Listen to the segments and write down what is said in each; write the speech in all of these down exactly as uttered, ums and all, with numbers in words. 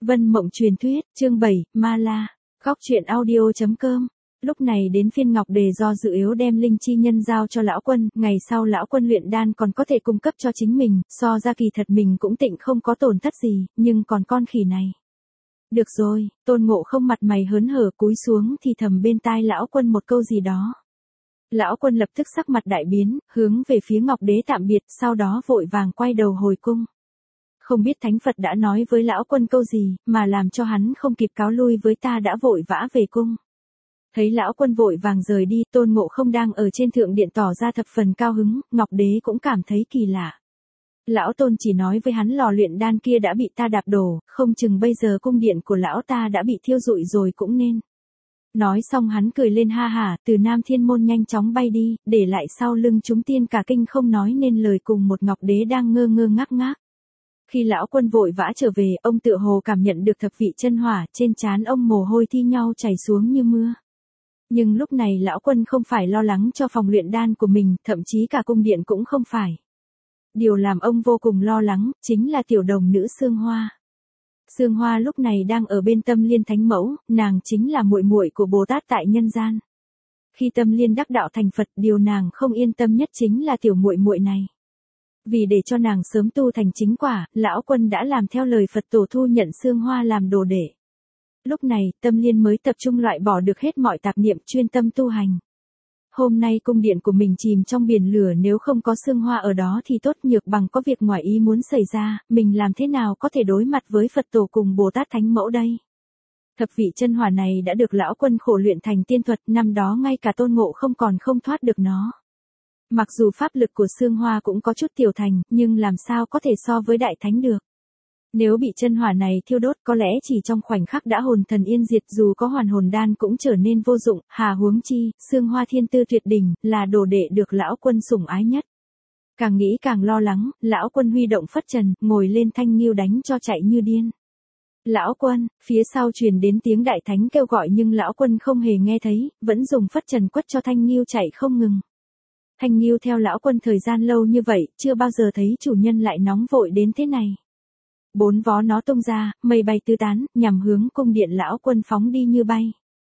Vân Mộng Truyền Thuyết, chương bảy, Ma La. Góc truyện audio chấm com. Lúc này đến phiên Ngọc Đề do dự yếu đem linh chi nhân giao cho lão quân, ngày sau lão quân luyện đan còn có thể cung cấp cho chính mình, so ra kỳ thật mình cũng tịnh không có tổn thất gì, nhưng còn con khỉ này. Được rồi, Tôn Ngộ không mặt mày hớn hở cúi xuống thì thầm bên tai lão quân một câu gì đó. Lão quân lập tức sắc mặt đại biến, hướng về phía Ngọc Đế tạm biệt, sau đó vội vàng quay đầu hồi cung. Không biết Thánh Phật đã nói với lão quân câu gì, mà làm cho hắn không kịp cáo lui với ta đã vội vã về cung. Thấy lão quân vội vàng rời đi, Tôn Ngộ không đang ở trên thượng điện tỏ ra thập phần cao hứng, Ngọc Đế cũng cảm thấy kỳ lạ. Lão Tôn chỉ nói với hắn lò luyện đan kia đã bị ta đạp đổ, không chừng bây giờ cung điện của lão ta đã bị thiêu rụi rồi cũng nên. Nói xong hắn cười lên ha hả, từ Nam Thiên Môn nhanh chóng bay đi, để lại sau lưng chúng tiên cả kinh không nói nên lời cùng một Ngọc Đế đang ngơ ngơ ngác ngác. Khi lão quân vội vã trở về, ông tựa hồ cảm nhận được thập vị chân hỏa, trên trán ông mồ hôi thi nhau chảy xuống như mưa. Nhưng lúc này lão quân không phải lo lắng cho phòng luyện đan của mình, thậm chí cả cung điện cũng không phải. Điều làm ông vô cùng lo lắng, chính là tiểu đồng nữ Sương Hoa. Sương Hoa lúc này đang ở bên Tâm Liên Thánh Mẫu, nàng chính là muội muội của Bồ Tát tại nhân gian. Khi Tâm Liên đắc đạo thành Phật, điều nàng không yên tâm nhất chính là tiểu muội muội này. Vì để cho nàng sớm tu thành chính quả, lão quân đã làm theo lời Phật tổ thu nhận Sương Hoa làm đồ đệ. Lúc này, Tâm Liên mới tập trung loại bỏ được hết mọi tạp niệm, chuyên tâm tu hành. Hôm nay cung điện của mình chìm trong biển lửa, nếu không có Sương Hoa ở đó thì tốt, nhược bằng có việc ngoài ý muốn xảy ra, mình làm thế nào có thể đối mặt với Phật tổ cùng Bồ Tát Thánh Mẫu đây. Thập vị chân hỏa này đã được lão quân khổ luyện thành tiên thuật, năm đó ngay cả Tôn Ngộ không còn không thoát được nó. Mặc dù pháp lực của Sương Hoa cũng có chút tiểu thành, nhưng làm sao có thể so với đại thánh được. Nếu bị chân hỏa này thiêu đốt, có lẽ chỉ trong khoảnh khắc đã hồn thần yên diệt, dù có hoàn hồn đan cũng trở nên vô dụng, hà huống chi, Sương Hoa thiên tư tuyệt đỉnh, là đồ đệ được lão quân sủng ái nhất. Càng nghĩ càng lo lắng, lão quân huy động phất trần, ngồi lên thanh nghiêu đánh cho chạy như điên. Lão quân, phía sau truyền đến tiếng đại thánh kêu gọi nhưng lão quân không hề nghe thấy, vẫn dùng phất trần quất cho thanh nghiêu chạy không ngừng. Thanh nghiêu theo lão quân thời gian lâu như vậy, chưa bao giờ thấy chủ nhân lại nóng vội đến thế này. Bốn vó nó tung ra, mây bay tứ tán, nhằm hướng cung điện lão quân phóng đi như bay.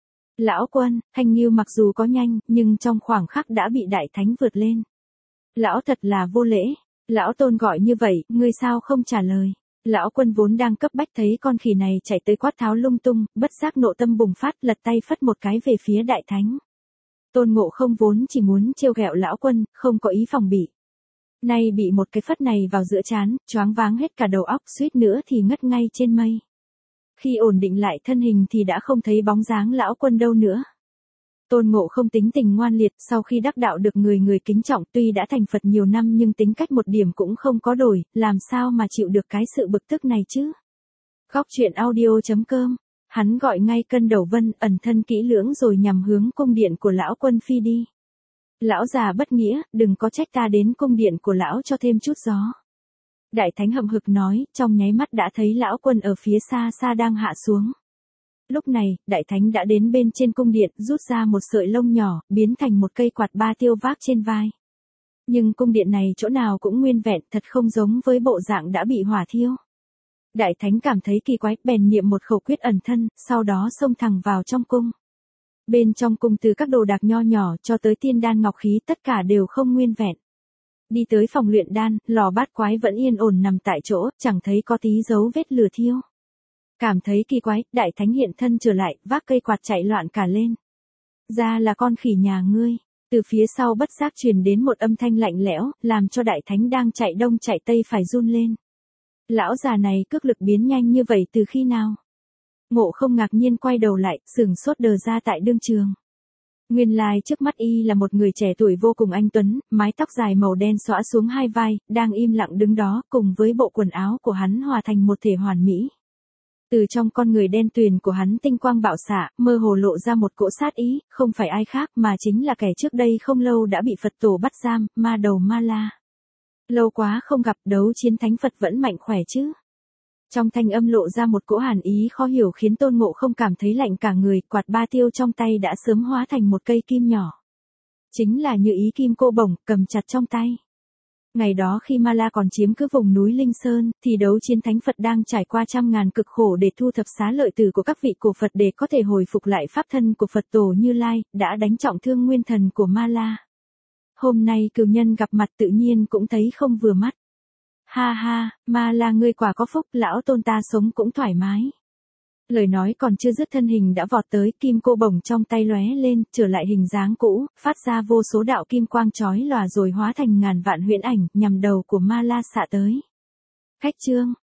Lão quân, Thanh nghiêu mặc dù có nhanh, nhưng trong khoảng khắc đã bị đại thánh vượt lên. Lão thật là vô lễ. Lão Tôn gọi như vậy, ngươi sao không trả lời. Lão quân vốn đang cấp bách thấy con khỉ này chạy tới quát tháo lung tung, bất giác nộ tâm bùng phát, lật tay phất một cái về phía đại thánh. Tôn Ngộ không vốn chỉ muốn trêu ghẹo lão quân, không có ý phòng bị. Nay bị một cái phất này vào giữa trán, choáng váng hết cả đầu óc, suýt nữa thì ngất ngay trên mây. Khi ổn định lại thân hình thì đã không thấy bóng dáng lão quân đâu nữa. Tôn Ngộ không tính tình ngoan liệt, sau khi đắc đạo được người người kính trọng, tuy đã thành Phật nhiều năm nhưng tính cách một điểm cũng không có đổi, làm sao mà chịu được cái sự bực tức này chứ. Góc truyện audio chấm com. Hắn gọi ngay Cân Đầu Vân, ẩn thân kỹ lưỡng rồi nhằm hướng cung điện của lão quân phi đi. Lão già bất nghĩa, đừng có trách ta đến cung điện của lão cho thêm chút gió. Đại thánh hậm hực nói, trong nháy mắt đã thấy lão quân ở phía xa xa đang hạ xuống. Lúc này, đại thánh đã đến bên trên cung điện, rút ra một sợi lông nhỏ, biến thành một cây quạt ba tiêu vác trên vai. Nhưng cung điện này chỗ nào cũng nguyên vẹn, thật không giống với bộ dạng đã bị hỏa thiêu. Đại thánh cảm thấy kỳ quái, bèn niệm một khẩu quyết ẩn thân, sau đó xông thẳng vào trong cung. Bên trong cung từ các đồ đạc nho nhỏ cho tới tiên đan ngọc khí tất cả đều không nguyên vẹn. Đi tới phòng luyện đan, lò bát quái vẫn yên ổn nằm tại chỗ, chẳng thấy có tí dấu vết lửa thiêu. Cảm thấy kỳ quái, đại thánh hiện thân trở lại, vác cây quạt chạy loạn cả lên. Ra là con khỉ nhà ngươi. Từ phía sau bất giác truyền đến một âm thanh lạnh lẽo, làm cho đại thánh đang chạy đông chạy tây phải run lên. Lão già này cước lực biến nhanh như vậy từ khi nào? Ngộ không ngạc nhiên quay đầu lại, sửng sốt đờ ra tại đương trường. Nguyên lai trước mắt y là một người trẻ tuổi vô cùng anh tuấn, mái tóc dài màu đen xõa xuống hai vai, đang im lặng đứng đó, cùng với bộ quần áo của hắn hòa thành một thể hoàn mỹ. Từ trong con người đen tuyền của hắn tinh quang bạo xạ, mơ hồ lộ ra một cỗ sát ý, không phải ai khác mà chính là kẻ trước đây không lâu đã bị Phật tổ bắt giam, ma đầu Ma La. Lâu quá không gặp, đấu chiến thánh Phật vẫn mạnh khỏe chứ. Trong thanh âm lộ ra một cỗ hàn ý khó hiểu khiến Tôn Ngộ không cảm thấy lạnh cả người, quạt ba tiêu trong tay đã sớm hóa thành một cây kim nhỏ. Chính là như ý kim cô bổng, cầm chặt trong tay. Ngày đó khi Ma La còn chiếm cứ vùng núi Linh Sơn, thì đấu chiến thánh Phật đang trải qua trăm ngàn cực khổ để thu thập xá lợi tử của các vị cổ Phật để có thể hồi phục lại pháp thân của Phật tổ Như Lai, đã đánh trọng thương nguyên thần của Ma La. Hôm nay cừu nhân gặp mặt tự nhiên cũng thấy không vừa mắt. Ha ha, Ma La ngươi quả có phúc, lão tôn ta sống cũng thoải mái. Lời nói còn chưa dứt thân hình đã vọt tới, kim cô bổng trong tay lóe lên, trở lại hình dáng cũ, phát ra vô số đạo kim quang chói lòa rồi hóa thành ngàn vạn huyễn ảnh, nhằm đầu của Ma La xạ tới. Khách trương,